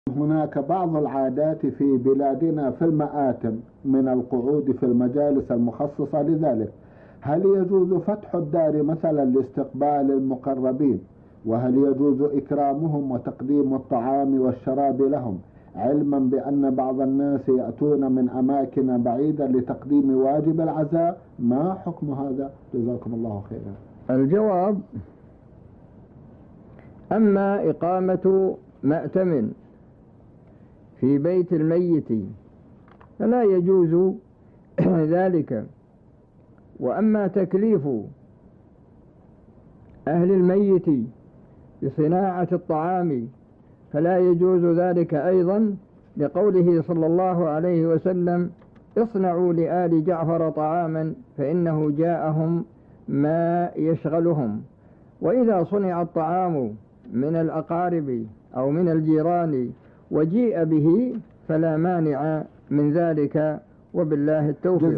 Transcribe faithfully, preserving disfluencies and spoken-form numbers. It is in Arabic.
هناك بعض العادات في بلادنا في المآتم من القعود في المجالس المخصصة لذلك. هل يجوز فتح الدار مثلا لاستقبال المقربين؟ وهل يجوز إكرامهم وتقديم الطعام والشراب لهم، علما بأن بعض الناس يأتون من أماكن بعيدة لتقديم واجب العزاء؟ ما حكم هذا؟ جزاكم الله خيرا. الجواب: أما إقامة مأتم في بيت الميت فلا يجوز ذلك، وأما تكليف أهل الميت بصناعة الطعام فلا يجوز ذلك أيضا، لقوله صلى الله عليه وسلم: اصنعوا لآل جعفر طعاما فإنه جاءهم ما يشغلهم. وإذا صنع الطعام من الأقارب أو من الجيران وجيء به فلا مانع من ذلك، وبالله التوفيق.